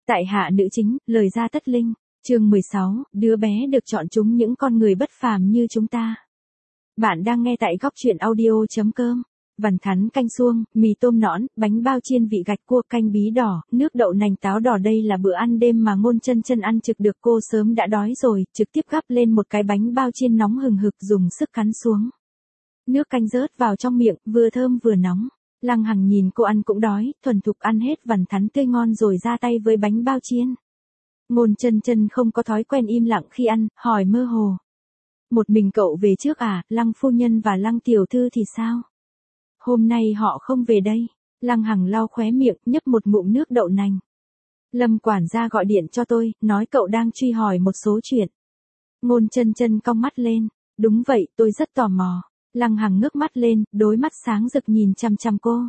Tại hạ nữ chính, lời ra tất linh. Chương 16, đứa bé được chọn chúng những con người bất phàm như chúng ta. Bạn đang nghe tại góc truyện audio.com. Vằn thắn canh suông, mì tôm nõn, bánh bao chiên vị gạch cua canh bí đỏ, nước đậu nành táo đỏ, đây là bữa ăn đêm mà Ngôn Chân Chân ăn trực được. Cô sớm đã đói rồi, trực tiếp gắp lên một cái bánh bao chiên nóng hừng hực dùng sức cắn xuống. Nước canh rớt vào trong miệng, vừa thơm vừa nóng. Lăng Hằng nhìn cô ăn cũng đói, thuần thục ăn hết vằn thắn tươi ngon rồi ra tay với bánh bao chiên. Ngôn Chân Chân không có thói quen im lặng khi ăn, hỏi mơ hồ. Một mình cậu về trước à, Lăng phu nhân và Lăng tiểu thư thì sao? Hôm nay họ không về đây. Lăng Hằng lau khóe miệng, nhấp một ngụm nước đậu nành. Lâm quản gia gọi điện cho tôi, nói cậu đang truy hỏi một số chuyện. Ngôn Chân Chân cong mắt lên. Đúng vậy, tôi rất tò mò. Lăng Hằng ngước mắt lên, đôi mắt sáng rực nhìn chằm chằm cô.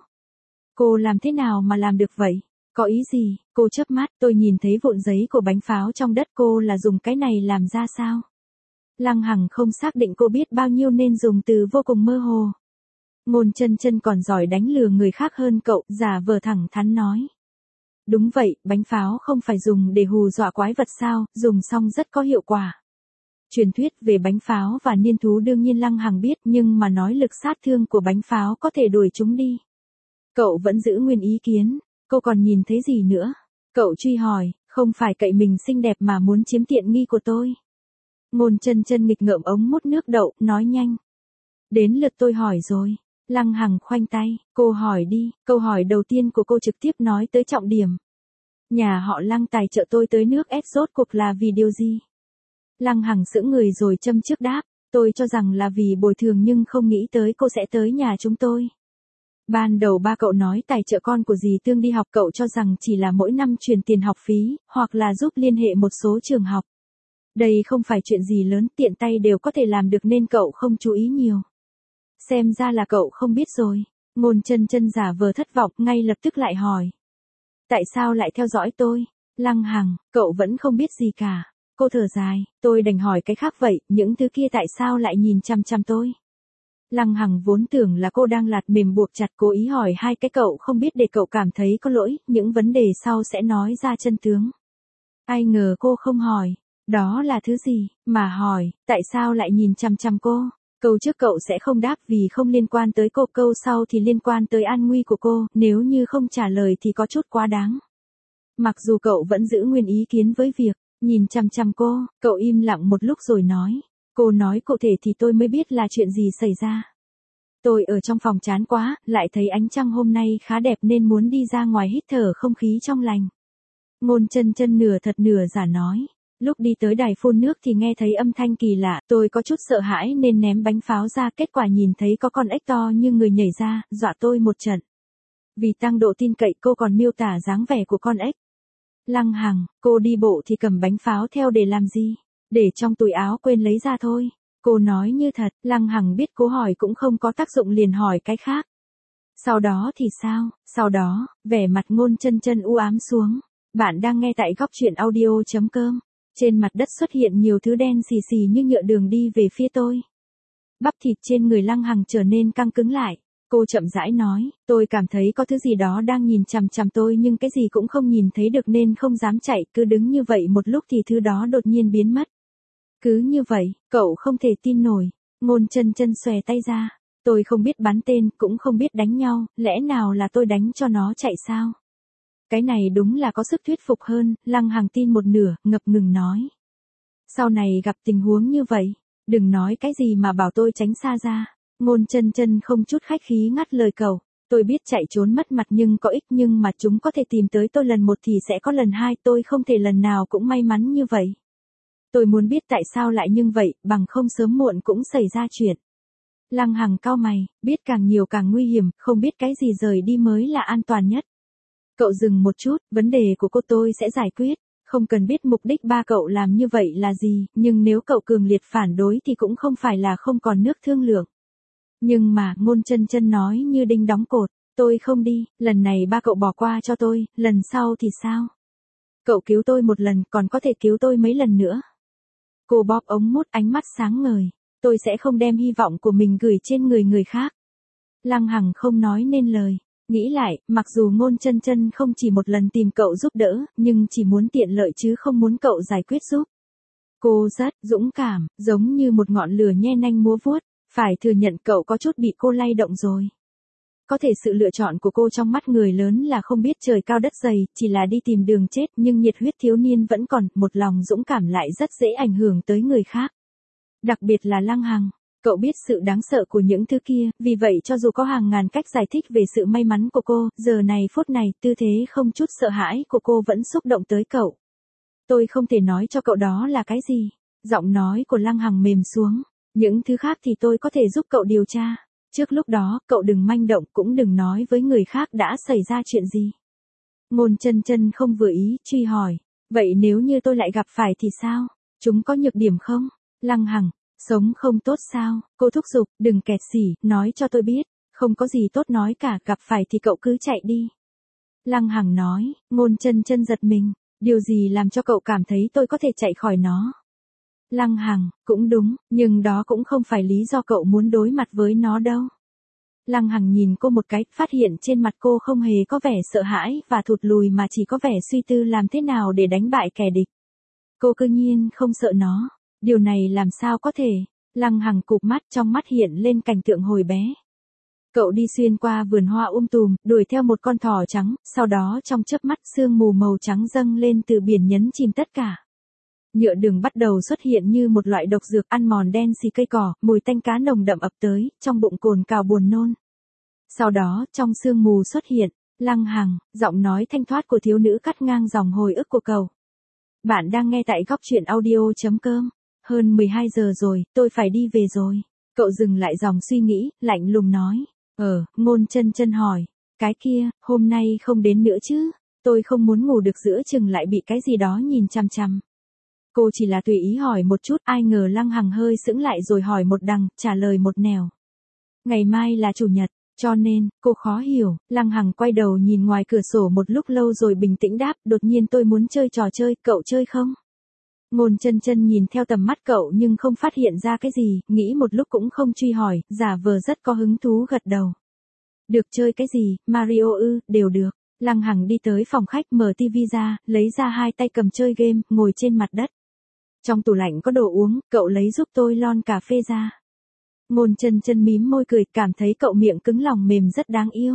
Cô làm thế nào mà làm được vậy? Có ý gì? Cô chớp mắt, tôi nhìn thấy vụn giấy của bánh pháo trong đất, cô là dùng cái này làm ra sao? Lăng Hằng không xác định cô biết bao nhiêu nên dùng từ vô cùng mơ hồ. Ngôn Chân Chân còn giỏi đánh lừa người khác hơn cậu, giả vờ thẳng thắn nói. Đúng vậy, bánh pháo không phải dùng để hù dọa quái vật sao, dùng xong rất có hiệu quả. Truyền thuyết về bánh pháo và niên thú đương nhiên Lăng Hằng biết, nhưng mà nói lực sát thương của bánh pháo có thể đuổi chúng đi. Cậu vẫn giữ nguyên ý kiến, cô còn nhìn thấy gì nữa? Cậu truy hỏi, không phải cậy mình xinh đẹp mà muốn chiếm tiện nghi của tôi. Ngôn Chân Chân nghịch ngợm ống mút nước đậu, nói nhanh. Đến lượt tôi hỏi rồi. Lăng Hằng khoanh tay, cô hỏi đi. Câu hỏi đầu tiên của cô trực tiếp nói tới trọng điểm. Nhà họ Lăng tài trợ tôi tới nước S rốt cuộc là vì điều gì? Lăng Hằng sững người rồi châm trước đáp, tôi cho rằng là vì bồi thường nhưng không nghĩ tới cô sẽ tới nhà chúng tôi. Ban đầu ba cậu nói tài trợ con của dì Tương đi học, cậu cho rằng chỉ là mỗi năm truyền tiền học phí, hoặc là giúp liên hệ một số trường học. Đây không phải chuyện gì lớn, tiện tay đều có thể làm được nên cậu không chú ý nhiều. Xem ra là cậu không biết rồi. Ngôn Chân Chân giả vờ thất vọng, ngay lập tức lại hỏi. Tại sao lại theo dõi tôi? Lăng Hằng, cậu vẫn không biết gì cả. Cô thở dài, tôi đành hỏi cái khác vậy, những thứ kia tại sao lại nhìn chằm chằm tôi? Lăng Hằng vốn tưởng là cô đang lạt mềm buộc chặt, cố ý hỏi hai cái cậu không biết để cậu cảm thấy có lỗi, những vấn đề sau sẽ nói ra chân tướng. Ai ngờ cô không hỏi, đó là thứ gì, mà hỏi, tại sao lại nhìn chằm chằm cô? Câu trước cậu sẽ không đáp vì không liên quan tới cô, câu sau thì liên quan tới an nguy của cô, nếu như không trả lời thì có chút quá đáng. Mặc dù cậu vẫn giữ nguyên ý kiến với việc nhìn chằm chằm cô, cậu im lặng một lúc rồi nói. Cô nói cụ thể thì tôi mới biết là chuyện gì xảy ra. Tôi ở trong phòng chán quá, lại thấy ánh trăng hôm nay khá đẹp nên muốn đi ra ngoài hít thở không khí trong lành. Ngôn Chân Chân nửa thật nửa giả nói. Lúc đi tới đài phun nước thì nghe thấy âm thanh kỳ lạ, tôi có chút sợ hãi nên ném bánh pháo ra, kết quả nhìn thấy có con ếch to như người nhảy ra, dọa tôi một trận. Vì tăng độ tin cậy cô còn miêu tả dáng vẻ của con ếch. Lăng Hằng, cô đi bộ thì cầm bánh pháo theo để làm gì? Để trong túi áo quên lấy ra thôi. Cô nói như thật, Lăng Hằng biết cô hỏi cũng không có tác dụng liền hỏi cái khác. Sau đó thì sao? Sau đó, vẻ mặt Ngôn Chân Chân u ám xuống. Bạn đang nghe tại góc truyện audio.com. Trên mặt đất xuất hiện nhiều thứ đen xì xì như nhựa đường đi về phía tôi. Bắp thịt trên người Lăng Hằng trở nên căng cứng lại. Cô chậm rãi nói, tôi cảm thấy có thứ gì đó đang nhìn chằm chằm tôi nhưng cái gì cũng không nhìn thấy được nên không dám chạy, cứ đứng như vậy một lúc thì thứ đó đột nhiên biến mất. Cứ như vậy, cậu không thể tin nổi. Ngôn Chân Chân xòe tay ra. Tôi không biết bắn tên, cũng không biết đánh nhau, lẽ nào là tôi đánh cho nó chạy sao? Cái này đúng là có sức thuyết phục hơn, Lăng Hằng tin một nửa, ngập ngừng nói. Sau này gặp tình huống như vậy, đừng nói cái gì mà bảo tôi tránh xa ra. Ngôn Chân Chân không chút khách khí ngắt lời cậu. Tôi biết chạy trốn mất mặt nhưng có ích, nhưng mà chúng có thể tìm tới tôi lần một thì sẽ có lần hai, tôi không thể lần nào cũng may mắn như vậy. Tôi muốn biết tại sao lại như vậy, bằng không sớm muộn cũng xảy ra chuyện. Lăng Hằng cau mày, biết càng nhiều càng nguy hiểm, không biết cái gì rời đi mới là an toàn nhất. Cậu dừng một chút, vấn đề của cô tôi sẽ giải quyết, không cần biết mục đích ba cậu làm như vậy là gì, nhưng nếu cậu cường liệt phản đối thì cũng không phải là không còn nước thương lượng. Nhưng mà, Ngôn Chân Chân nói như đinh đóng cột, tôi không đi, lần này ba cậu bỏ qua cho tôi, lần sau thì sao? Cậu cứu tôi một lần, còn có thể cứu tôi mấy lần nữa. Cô bóp ống mút, ánh mắt sáng ngời, tôi sẽ không đem hy vọng của mình gửi trên người người khác. Lăng Hằng không nói nên lời. Nghĩ lại, mặc dù Ngôn Chân Chân không chỉ một lần tìm cậu giúp đỡ, nhưng chỉ muốn tiện lợi chứ không muốn cậu giải quyết giúp. Cô rất dũng cảm, giống như một ngọn lửa nhe nanh múa vuốt, phải thừa nhận cậu có chút bị cô lay động rồi. Có thể sự lựa chọn của cô trong mắt người lớn là không biết trời cao đất dày, chỉ là đi tìm đường chết, nhưng nhiệt huyết thiếu niên vẫn còn, một lòng dũng cảm lại rất dễ ảnh hưởng tới người khác. Đặc biệt là Lăng Hằng, cậu biết sự đáng sợ của những thứ kia, vì vậy cho dù có hàng ngàn cách giải thích về sự may mắn của cô, giờ này phút này, tư thế không chút sợ hãi của cô vẫn xúc động tới cậu. Tôi không thể nói cho cậu đó là cái gì. Giọng nói của Lăng Hằng mềm xuống. Những thứ khác thì tôi có thể giúp cậu điều tra. Trước lúc đó, cậu đừng manh động cũng đừng nói với người khác đã xảy ra chuyện gì. Ngôn Chân Chân không vừa ý, truy hỏi. Vậy nếu như tôi lại gặp phải thì sao? Chúng có nhược điểm không? Lăng Hằng, sống không tốt sao? Cô thúc giục, đừng kẹt xỉ, nói cho tôi biết. Không có gì tốt nói cả, gặp phải thì cậu cứ chạy đi. Lăng Hằng nói. Ngôn Chân Chân giật mình. Điều gì làm cho cậu cảm thấy tôi có thể chạy khỏi nó? Lăng Hằng, cũng đúng, nhưng đó cũng không phải lý do cậu muốn đối mặt với nó đâu. Lăng Hằng nhìn cô một cái, phát hiện trên mặt cô không hề có vẻ sợ hãi và thụt lùi mà chỉ có vẻ suy tư làm thế nào để đánh bại kẻ địch. Cô cư nhiên không sợ nó. Điều này làm sao có thể? Lăng Hằng cụp mắt, trong mắt hiện lên cảnh tượng hồi bé. Cậu đi xuyên qua vườn hoa tùm, đuổi theo một con thỏ trắng, sau đó trong chớp mắt sương mù màu trắng dâng lên từ biển nhấn chìm tất cả. Nhựa đường bắt đầu xuất hiện như một loại độc dược ăn mòn đen xì cây cỏ, mùi tanh cá nồng đậm ập tới, trong bụng cồn cào buồn nôn. Sau đó, trong sương mù xuất hiện, Lăng Hằng, giọng nói thanh thoát của thiếu nữ cắt ngang dòng hồi ức của cậu. Bạn đang nghe tại góc truyện audio.com. Hơn 12 giờ rồi, tôi phải đi về rồi. Cậu dừng lại dòng suy nghĩ, lạnh lùng nói. Ngôn Chân Chân hỏi. Cái kia, hôm nay không đến nữa chứ? Tôi không muốn ngủ được giữa chừng lại bị cái gì đó nhìn chằm chằm. Cô chỉ là tùy ý hỏi một chút, ai ngờ Lăng Hằng hơi sững lại rồi hỏi một đằng, trả lời một nẻo. Ngày mai là chủ nhật, cho nên, cô khó hiểu. Lăng Hằng quay đầu nhìn ngoài cửa sổ một lúc lâu rồi bình tĩnh đáp, đột nhiên tôi muốn chơi trò chơi, cậu chơi không? Ngôn Chân Chân nhìn theo tầm mắt cậu nhưng không phát hiện ra cái gì, nghĩ một lúc cũng không truy hỏi, giả vờ rất có hứng thú gật đầu. Được chơi cái gì, Mario đều được. Lăng Hằng đi tới phòng khách mở tivi ra, lấy ra hai tay cầm chơi game, ngồi trên mặt đất. Trong tủ lạnh có đồ uống, cậu lấy giúp tôi lon cà phê ra. Ngôn Chân Chân mím môi cười, cảm thấy cậu miệng cứng lòng mềm rất đáng yêu.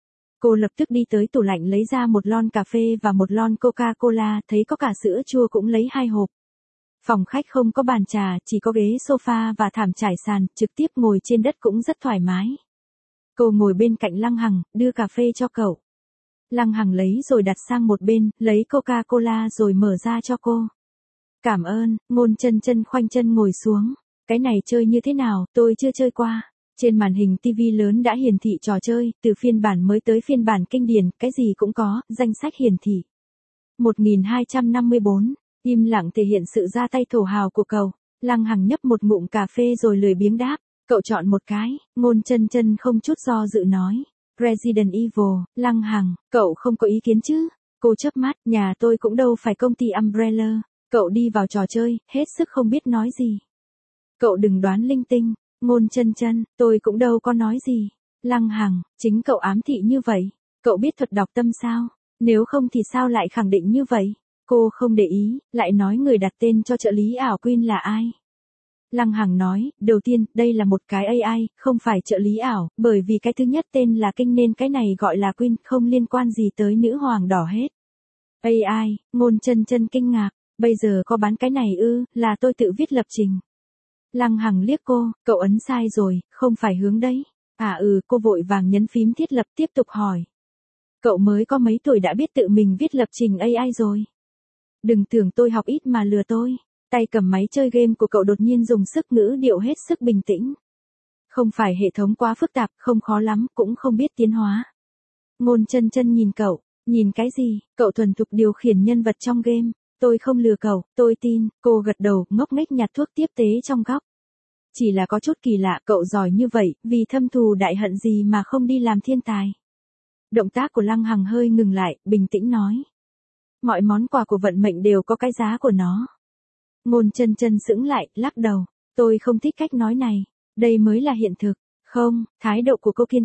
Cô lập tức đi tới tủ lạnh lấy ra một lon cà phê và một lon Coca-Cola, thấy có cả sữa chua cũng lấy 2 hộp. Phòng khách không có bàn trà, chỉ có ghế sofa và thảm trải sàn, trực tiếp ngồi trên đất cũng rất thoải mái. Cô ngồi bên cạnh Lăng Hằng, đưa cà phê cho cậu. Lăng Hằng lấy rồi đặt sang một bên, lấy Coca-Cola rồi mở ra cho cô. Cảm ơn. Ngôn Chân Chân khoanh chân ngồi xuống. Cái này chơi như thế nào, tôi chưa chơi qua. Trên màn hình TV lớn đã hiển thị trò chơi, từ phiên bản mới tới phiên bản kinh điển, cái gì cũng có, danh sách hiển thị. 1254, im lặng thể hiện sự ra tay thổ hào của cậu. Lăng Hằng nhấp một ngụm cà phê rồi lười biếng đáp, cậu chọn một cái. Ngôn Chân Chân không chút do dự nói, Resident Evil. Lăng Hằng, cậu không có ý kiến chứ? Cô chớp mắt, nhà tôi cũng đâu phải công ty Umbrella. Cậu đi vào trò chơi, hết sức không biết nói gì. Cậu đừng đoán linh tinh. Ngôn Chân Chân, tôi cũng đâu có nói gì. Lăng Hằng, chính cậu ám thị như vậy. Cậu biết thuật đọc tâm sao? Nếu không thì sao lại khẳng định như vậy? Cô không để ý, lại nói người đặt tên cho trợ lý ảo Queen là ai? Lăng Hằng nói, đầu tiên, đây là một cái AI, không phải trợ lý ảo, bởi vì cái thứ nhất tên là Kinh nên cái này gọi là Queen, không liên quan gì tới nữ hoàng đỏ hết. AI, Ngôn Chân Chân kinh ngạc, bây giờ có bán cái này là tôi tự viết lập trình. Lăng Hằng liếc cô, cậu ấn sai rồi, không phải hướng đấy. Cô vội vàng nhấn phím thiết lập tiếp tục hỏi. Cậu mới có mấy tuổi đã biết tự mình viết lập trình AI rồi. Đừng tưởng tôi học ít mà lừa tôi. Tay cầm máy chơi game của cậu đột nhiên dùng sức, ngữ điệu hết sức bình tĩnh. Không phải hệ thống quá phức tạp, không khó lắm, cũng không biết tiến hóa. Ngôn Chân Chân nhìn cậu, nhìn cái gì, cậu thuần thục điều khiển nhân vật trong game. Tôi không lừa cậu, tôi tin. Cô gật đầu, ngốc nghếch nhặt thuốc tiếp tế trong góc. Chỉ là có chút kỳ lạ, cậu giỏi như vậy, vì thâm thù đại hận gì mà không đi làm thiên tài. Động tác của Lăng Hằng hơi ngừng lại, bình tĩnh nói. Mọi món quà của vận mệnh đều có cái giá của nó. Ngôn Chân Chân sững lại, lắc đầu. Tôi không thích cách nói này. Đây mới là hiện thực. Không, thái độ của cô kiên quyết.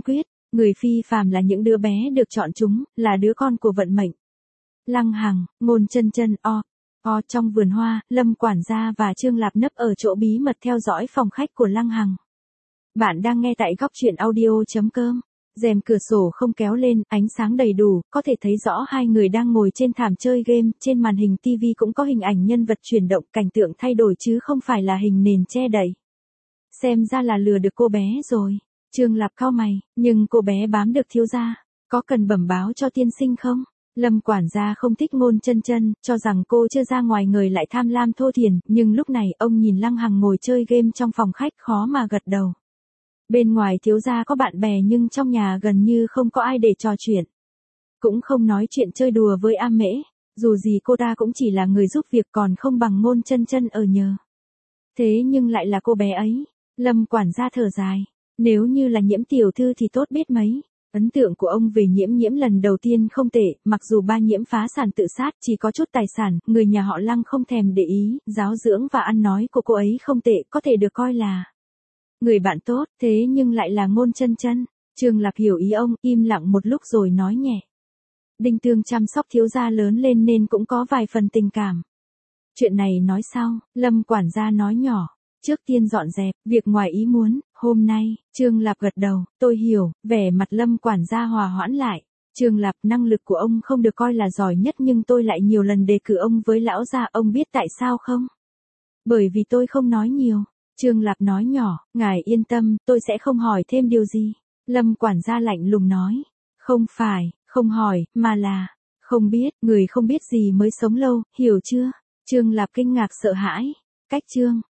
Người phi phàm là những đứa bé được chọn chúng, là đứa con của vận mệnh. Lăng Hằng, Ngôn Chân Chân trong vườn hoa, Lâm quản gia và Trương Lạp nấp ở chỗ bí mật theo dõi phòng khách của Lăng Hằng. Bạn đang nghe tại góc truyện audio.com. Rèm cửa sổ không kéo lên, ánh sáng đầy đủ, có thể thấy rõ hai người đang ngồi trên thảm chơi game, trên màn hình TV cũng có hình ảnh nhân vật chuyển động, cảnh tượng thay đổi chứ không phải là hình nền che đậy. Xem ra là lừa được cô bé rồi. Trương Lạp cau mày, nhưng cô bé bám được thiếu gia, có cần bẩm báo cho tiên sinh không? Lâm quản gia không thích Ngôn Chân Chân, cho rằng cô chưa ra ngoài người lại tham lam thô thiển, nhưng lúc này ông nhìn Lăng Hằng ngồi chơi game trong phòng khách khó mà gật đầu. Bên ngoài thiếu gia có bạn bè nhưng trong nhà gần như không có ai để trò chuyện. Cũng không nói chuyện chơi đùa với A Mễ, dù gì cô ta cũng chỉ là người giúp việc còn không bằng Ngôn Chân Chân ở nhờ. Thế nhưng lại là cô bé ấy. Lâm quản gia thở dài, nếu như là Nhiễm tiểu thư thì tốt biết mấy. Ấn tượng của ông về Nhiễm lần đầu tiên không tệ, mặc dù ba Nhiễm phá sản tự sát, chỉ có chút tài sản, người nhà họ Lăng không thèm để ý, giáo dưỡng và ăn nói của cô ấy không tệ, có thể được coi là người bạn tốt, thế nhưng lại là Ngôn Chân Chân. Trương Lạp hiểu ý ông, im lặng một lúc rồi nói nhẹ. Đinh Tương chăm sóc thiếu gia lớn lên nên cũng có vài phần tình cảm. Chuyện này nói sau, Lâm quản gia nói nhỏ. Trước tiên dọn dẹp, việc ngoài ý muốn, hôm nay, Trương Lạp gật đầu, tôi hiểu, vẻ mặt Lâm quản gia hòa hoãn lại. Trương Lạp, năng lực của ông không được coi là giỏi nhất nhưng tôi lại nhiều lần đề cử ông với lão gia, ông biết tại sao không? Bởi vì tôi không nói nhiều. Trương Lạp nói nhỏ, ngài yên tâm, tôi sẽ không hỏi thêm điều gì. Lâm quản gia lạnh lùng nói, không phải, không hỏi, mà là, không biết, người không biết gì mới sống lâu, hiểu chưa? Trương Lạp kinh ngạc sợ hãi. Cách chương